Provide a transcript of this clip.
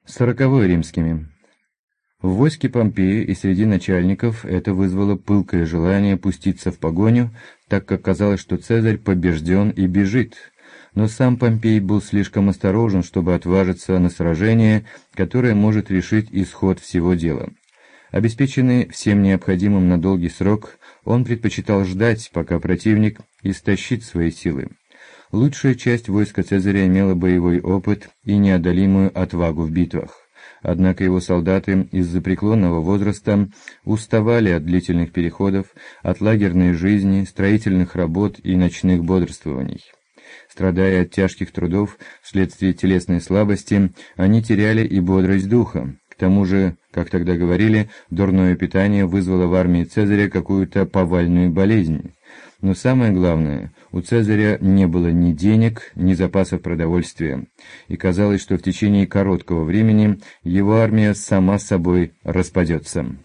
40-й римскими. В войске Помпея и среди начальников это вызвало пылкое желание пуститься в погоню, так как казалось, что Цезарь побежден и бежит. Но сам Помпей был слишком осторожен, чтобы отважиться на сражение, которое может решить исход всего дела. Обеспеченный всем необходимым на долгий срок, он предпочитал ждать, пока противник истощит свои силы. Лучшая часть войска Цезаря имела боевой опыт и неодолимую отвагу в битвах. Однако его солдаты из-за преклонного возраста уставали от длительных переходов, от лагерной жизни, строительных работ и ночных бодрствований. Страдая от тяжких трудов вследствие телесной слабости, они теряли и бодрость духа. К тому же, как тогда говорили, дурное питание вызвало в армии Цезаря какую-то повальную болезнь. Но самое главное, у Цезаря не было ни денег, ни запасов продовольствия, и казалось, что в течение короткого времени его армия сама собой распадется.